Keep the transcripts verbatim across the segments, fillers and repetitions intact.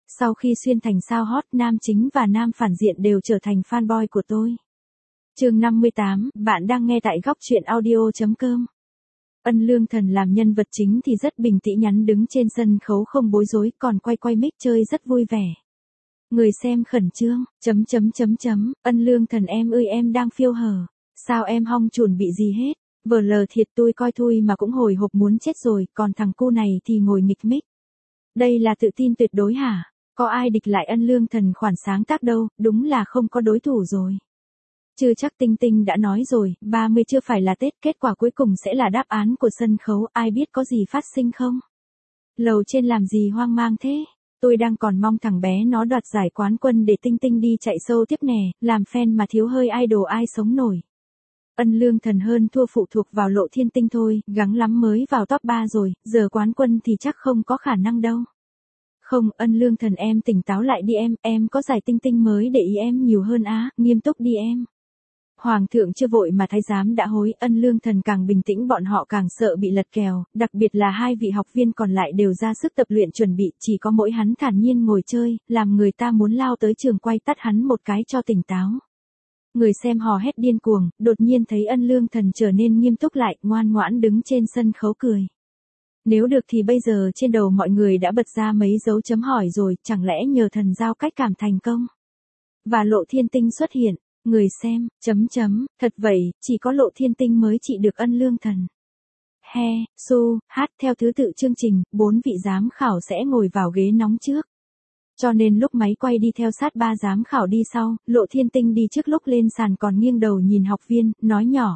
Sau khi xuyên thành sao hot, nam chính và nam phản diện đều trở thành fanboy của tôi. Chương năm mươi tám, bạn đang nghe tại góc truyện audio chấm com. Ân Lương Thần làm nhân vật chính thì rất bình tĩnh nhắn đứng trên sân khấu không bối rối, còn quay quay mic chơi rất vui vẻ. Người xem khẩn trương, chấm chấm chấm chấm, Ân Lương Thần em ơi em đang phiêu hở, sao em hong chuồn bị gì hết, vờ lờ thiệt tôi coi thui mà cũng hồi hộp muốn chết rồi, còn thằng cu này thì ngồi nghịch mic. Đây là tự tin tuyệt đối hả, có ai địch lại Ân Lương Thần khoản sáng tác đâu, đúng là không có đối thủ rồi. Chưa chắc Tinh Tinh đã nói rồi, ba mươi chưa phải là Tết, kết quả cuối cùng sẽ là đáp án của sân khấu, ai biết có gì phát sinh không? Lầu trên làm gì hoang mang thế? Tôi đang còn mong thằng bé nó đoạt giải quán quân để Tinh Tinh đi chạy show tiếp nè, làm fan mà thiếu hơi idol ai sống nổi. Ân Lương Thần hơn thua phụ thuộc vào Lộ Thiên Tinh thôi, gắng lắm mới vào top ba rồi, giờ quán quân thì chắc không có khả năng đâu. Không, Ân Lương Thần em tỉnh táo lại đi em, em có giải Tinh Tinh mới để ý em nhiều hơn á, nghiêm túc đi em. Hoàng thượng chưa vội mà thái giám đã hối, Ân Lương Thần càng bình tĩnh bọn họ càng sợ bị lật kèo, đặc biệt là hai vị học viên còn lại đều ra sức tập luyện chuẩn bị, chỉ có mỗi hắn thản nhiên ngồi chơi, làm người ta muốn lao tới trường quay tát hắn một cái cho tỉnh táo. Người xem hò hét điên cuồng, đột nhiên thấy Ân Lương Thần trở nên nghiêm túc lại, ngoan ngoãn đứng trên sân khấu cười. Nếu được thì bây giờ trên đầu mọi người đã bật ra mấy dấu chấm hỏi rồi, chẳng lẽ nhờ thần giao cách cảm thành công? Và Lộ Thiên Tinh xuất hiện. Người xem, chấm chấm, thật vậy, chỉ có Lộ Thiên Tinh mới trị được Ân Lương Thần. He, su, hát theo thứ tự chương trình, bốn vị giám khảo sẽ ngồi vào ghế nóng trước. Cho nên lúc máy quay đi theo sát ba giám khảo đi sau, Lộ Thiên Tinh đi trước lúc lên sàn còn nghiêng đầu nhìn học viên, nói nhỏ.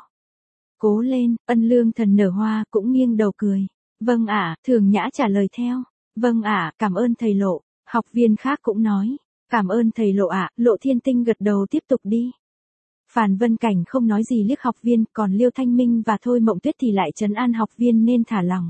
Cố lên, Ân Lương Thần nở hoa cũng nghiêng đầu cười. Vâng ạ, Thường Nhã trả lời theo. Vâng ạ, cảm ơn thầy Lộ. Học viên khác cũng nói. Cảm ơn thầy Lộ ạ, Lộ Thiên Tinh gật đầu tiếp tục đi. Phàn Vân Cảnh không nói gì liếc học viên, còn Liêu Thanh Minh và Thôi Mộng Tuyết thì lại trấn an học viên nên thả lỏng.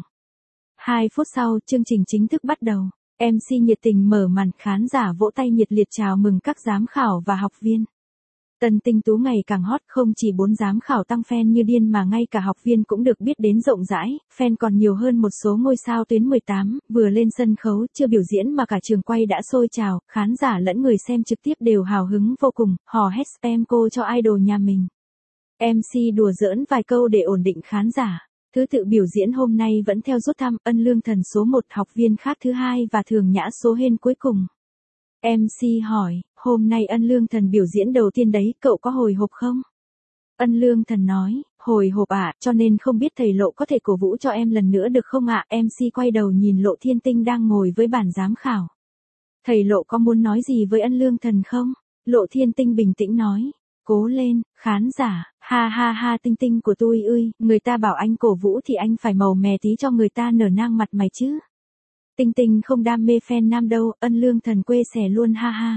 Hai phút sau, chương trình chính thức bắt đầu. em xê nhiệt tình mở màn, khán giả vỗ tay nhiệt liệt chào mừng các giám khảo và học viên. Tân Tinh Tú ngày càng hot, không chỉ bốn giám khảo tăng fan như điên mà ngay cả học viên cũng được biết đến rộng rãi, fan còn nhiều hơn một số ngôi sao tuyến mười tám, vừa lên sân khấu, chưa biểu diễn mà cả trường quay đã sôi trào, khán giả lẫn người xem trực tiếp đều hào hứng vô cùng, hò hét spam cô cho idol nhà mình. em xê đùa giỡn vài câu để ổn định khán giả. Thứ tự biểu diễn hôm nay vẫn theo rút thăm, Ân Lương Thần số một, học viên khác thứ hai và Thường Nhã số hên cuối cùng. em xê hỏi, hôm nay Ân Lương Thần biểu diễn đầu tiên đấy, cậu có hồi hộp không? Ân Lương Thần nói, hồi hộp ạ, à, cho nên không biết thầy Lộ có thể cổ vũ cho em lần nữa được không ạ? em xê quay đầu nhìn Lộ Thiên Tinh đang ngồi với bàn giám khảo. Thầy Lộ có muốn nói gì với Ân Lương Thần không? Lộ Thiên Tinh bình tĩnh nói, cố lên, khán giả, ha ha ha Tinh Tinh của tôi ơi, người ta bảo anh cổ vũ thì anh phải màu mè tí cho người ta nở nang mặt mày chứ. Tinh Tinh không đam mê fan nam đâu, Ân Lương Thần quê xẻ luôn ha ha.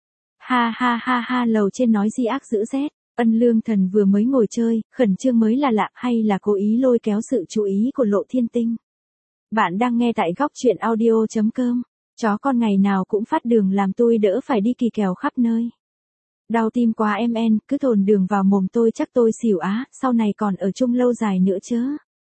Ha ha ha ha lầu trên nói gì ác dữ rét, Ân Lương Thần vừa mới ngồi chơi, khẩn trương mới là lạ hay là cố ý lôi kéo sự chú ý của Lộ Thiên Tinh. Bạn đang nghe tại góc truyện audio chấm com, chó con ngày nào cũng phát đường làm tôi đỡ phải đi kỳ kèo khắp nơi. Đau tim quá em en, cứ thồn đường vào mồm tôi chắc tôi xỉu á, sau này còn ở chung lâu dài nữa chứ.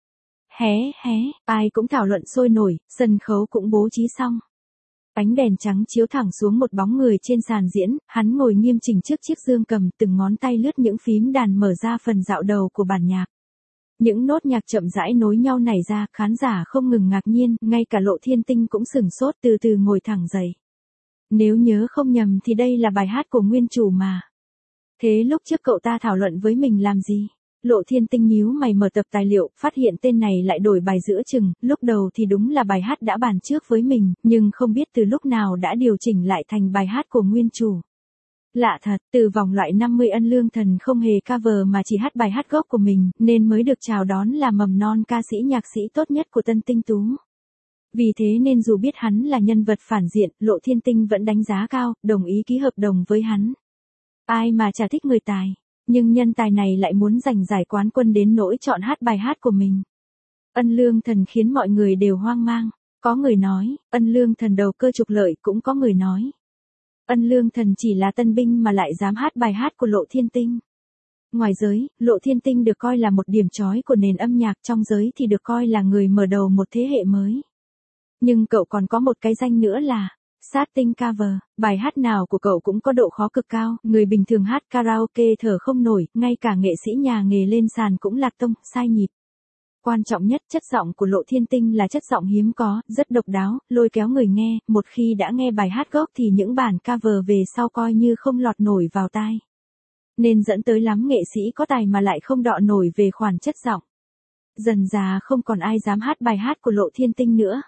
Hé hé, ai cũng thảo luận sôi nổi, sân khấu cũng bố trí xong. Ánh đèn trắng chiếu thẳng xuống một bóng người trên sàn diễn, hắn ngồi nghiêm chỉnh trước chiếc dương cầm, từng ngón tay lướt những phím đàn mở ra phần dạo đầu của bản nhạc. Những nốt nhạc chậm rãi nối nhau nảy ra, khán giả không ngừng ngạc nhiên, ngay cả Lộ Thiên Tinh cũng sửng sốt từ từ ngồi thẳng dậy. Nếu nhớ không nhầm thì đây là bài hát của nguyên chủ mà. Thế lúc trước cậu ta thảo luận với mình làm gì? Lộ Thiên Tinh nhíu mày mở tập tài liệu, phát hiện tên này lại đổi bài giữa chừng, lúc đầu thì đúng là bài hát đã bàn trước với mình, nhưng không biết từ lúc nào đã điều chỉnh lại thành bài hát của nguyên chủ. Lạ thật, từ vòng loại năm mươi Ân Lương Thần không hề cover mà chỉ hát bài hát gốc của mình, nên mới được chào đón là mầm non ca sĩ nhạc sĩ tốt nhất của Tân Tinh Tú. Vì thế nên dù biết hắn là nhân vật phản diện, Lộ Thiên Tinh vẫn đánh giá cao, đồng ý ký hợp đồng với hắn. Ai mà chả thích người tài. Nhưng nhân tài này lại muốn giành giải quán quân đến nỗi chọn hát bài hát của mình. Ân Lương Thần khiến mọi người đều hoang mang. Có người nói, Ân Lương Thần đầu cơ trục lợi, cũng có người nói. Ân Lương Thần chỉ là tân binh mà lại dám hát bài hát của Lộ Thiên Tinh. Ngoài giới, Lộ Thiên Tinh được coi là một điểm chói của nền âm nhạc, trong giới thì được coi là người mở đầu một thế hệ mới. Nhưng cậu còn có một cái danh nữa là Sát tinh cover, bài hát nào của cậu cũng có độ khó cực cao, người bình thường hát karaoke thở không nổi, ngay cả nghệ sĩ nhà nghề lên sàn cũng lạc tông, sai nhịp. Quan trọng nhất, chất giọng của Lộ Thiên Tinh là chất giọng hiếm có, rất độc đáo, lôi kéo người nghe, một khi đã nghe bài hát gốc thì những bản cover về sau coi như không lọt nổi vào tai. Nên dẫn tới lắm nghệ sĩ có tài mà lại không đọ nổi về khoản chất giọng. Dần dà không còn ai dám hát bài hát của Lộ Thiên Tinh nữa.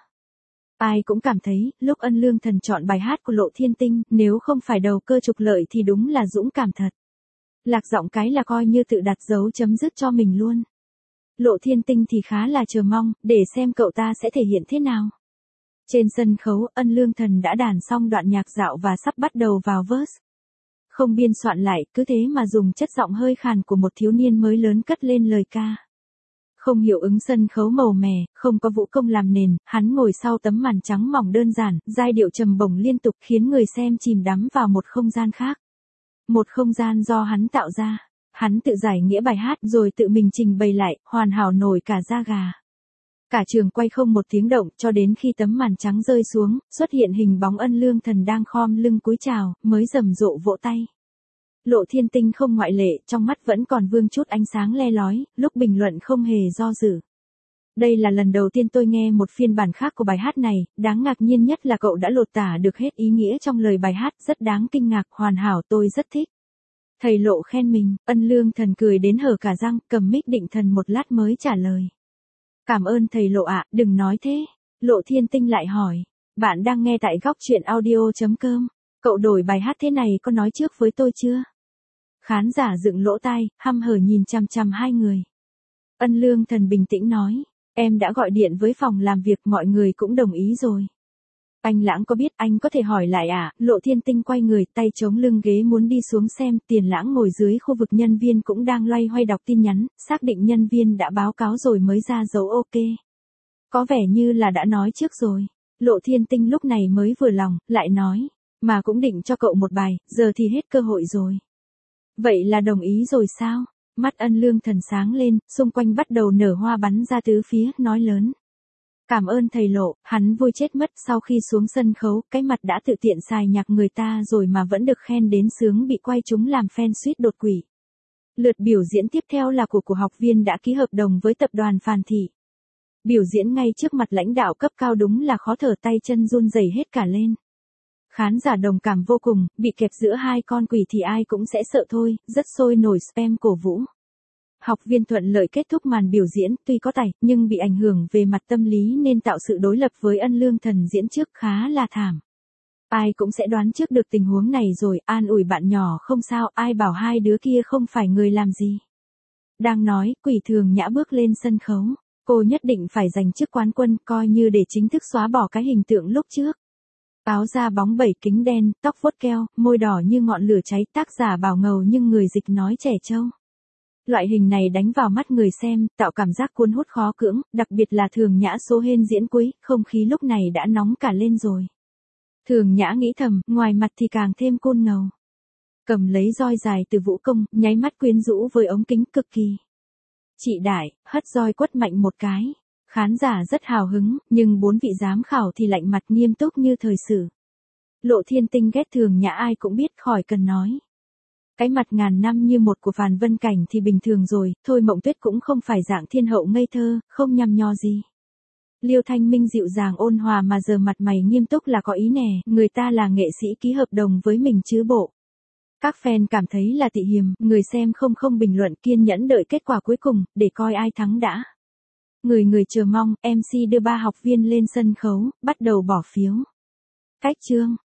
Ai cũng cảm thấy, lúc Ân Lương Thần chọn bài hát của Lộ Thiên Tinh, nếu không phải đầu cơ trục lợi thì đúng là dũng cảm thật. Lạc giọng cái là coi như tự đặt dấu chấm dứt cho mình luôn. Lộ Thiên Tinh thì khá là chờ mong, để xem cậu ta sẽ thể hiện thế nào. Trên sân khấu, Ân Lương Thần đã đàn xong đoạn nhạc dạo và sắp bắt đầu vào verse. Không biên soạn lại, cứ thế mà dùng chất giọng hơi khàn của một thiếu niên mới lớn cất lên lời ca. Không hiệu ứng sân khấu màu mè, không có vũ công làm nền, hắn ngồi sau tấm màn trắng mỏng đơn giản, giai điệu trầm bổng liên tục khiến người xem chìm đắm vào một không gian khác. Một không gian do hắn tạo ra. Hắn tự giải nghĩa bài hát rồi tự mình trình bày lại, hoàn hảo nổi cả da gà. Cả trường quay không một tiếng động cho đến khi tấm màn trắng rơi xuống, xuất hiện hình bóng Ân Lương Thần đang khom lưng cúi chào, mới rầm rộ vỗ tay. Lộ Thiên Tinh không ngoại lệ, trong mắt vẫn còn vương chút ánh sáng le lói, lúc bình luận không hề do dự. Đây là lần đầu tiên tôi nghe một phiên bản khác của bài hát này, đáng ngạc nhiên nhất là cậu đã lột tả được hết ý nghĩa trong lời bài hát, rất đáng kinh ngạc, hoàn hảo, tôi rất thích. Thầy Lộ khen mình, Ân Lương Thần cười đến hở cả răng, cầm mic định thần một lát mới trả lời. Cảm ơn thầy Lộ ạ, đừng nói thế. Lộ Thiên Tinh lại hỏi, bạn đang nghe tại góc truyện audio chấm com, cậu đổi bài hát thế này có nói trước với tôi chưa? Khán giả dựng lỗ tai, hăm hở nhìn chằm chằm hai người. Ân Lương Thần bình tĩnh nói, em đã gọi điện với phòng làm việc, mọi người cũng đồng ý rồi. Anh Lãng có biết, anh có thể hỏi lại à? Lộ Thiên Tinh quay người, tay chống lưng ghế muốn đi xuống xem, Tiền Lãng ngồi dưới khu vực nhân viên cũng đang loay hoay đọc tin nhắn, xác định nhân viên đã báo cáo rồi mới ra dấu ok. Có vẻ như là đã nói trước rồi. Lộ Thiên Tinh lúc này mới vừa lòng, lại nói, mà cũng định cho cậu một bài, giờ thì hết cơ hội rồi. Vậy là đồng ý rồi sao? Mắt Ân Lương Thần sáng lên, xung quanh bắt đầu nở hoa bắn ra tứ phía, nói lớn. Cảm ơn thầy Lộ, hắn vui chết mất, sau khi xuống sân khấu, cái mặt đã tự tiện xài nhạc người ta rồi mà vẫn được khen đến sướng bị quay chúng làm fan suýt đột quỵ. Lượt biểu diễn tiếp theo là của của học viên đã ký hợp đồng với tập đoàn Phàn Thị. Biểu diễn ngay trước mặt lãnh đạo cấp cao đúng là khó thở, tay chân run rẩy hết cả lên. Khán giả đồng cảm vô cùng, bị kẹp giữa hai con quỷ thì ai cũng sẽ sợ thôi, rất sôi nổi spam cổ vũ. Học viên thuận lợi kết thúc màn biểu diễn, tuy có tài, nhưng bị ảnh hưởng về mặt tâm lý nên tạo sự đối lập với Ân Lương Thần diễn trước khá là thảm. Ai cũng sẽ đoán trước được tình huống này rồi, an ủi bạn nhỏ không sao, ai bảo hai đứa kia không phải người làm gì. Đang nói, Quỷ Thường Nhã bước lên sân khấu, cô nhất định phải giành chức quán quân, coi như để chính thức xóa bỏ cái hình tượng lúc trước. Áo da bóng bẩy, kính đen, tóc vuốt keo, môi đỏ như ngọn lửa cháy, tác giả bảo ngầu nhưng người dịch nói trẻ trâu. Loại hình này đánh vào mắt người xem, tạo cảm giác cuốn hút khó cưỡng, đặc biệt là Thường Nhã số hên diễn cuối, không khí lúc này đã nóng cả lên rồi. Thường Nhã nghĩ thầm, ngoài mặt thì càng thêm côn ngầu. Cầm lấy roi dài từ vũ công, nháy mắt quyến rũ với ống kính cực kỳ. Chị Đại, hất roi quất mạnh một cái. Khán giả rất hào hứng, nhưng bốn vị giám khảo thì lạnh mặt nghiêm túc như thời sự. Lộ Thiên Tinh ghét Thường Nhã ai cũng biết, khỏi cần nói. Cái mặt ngàn năm như một của Phàn Vân Cảnh thì bình thường rồi, thôi Mộng Tuyết cũng không phải dạng thiên hậu ngây thơ, không nhăm nho gì. Liêu Thanh Minh dịu dàng ôn hòa mà giờ mặt mày nghiêm túc là có ý nè, người ta là nghệ sĩ ký hợp đồng với mình chứ bộ. Các fan cảm thấy là tị hiềm, người xem không không bình luận, kiên nhẫn đợi kết quả cuối cùng, để coi ai thắng đã. Người người chờ mong, em xê đưa ba học viên lên sân khấu, bắt đầu bỏ phiếu. Cách chương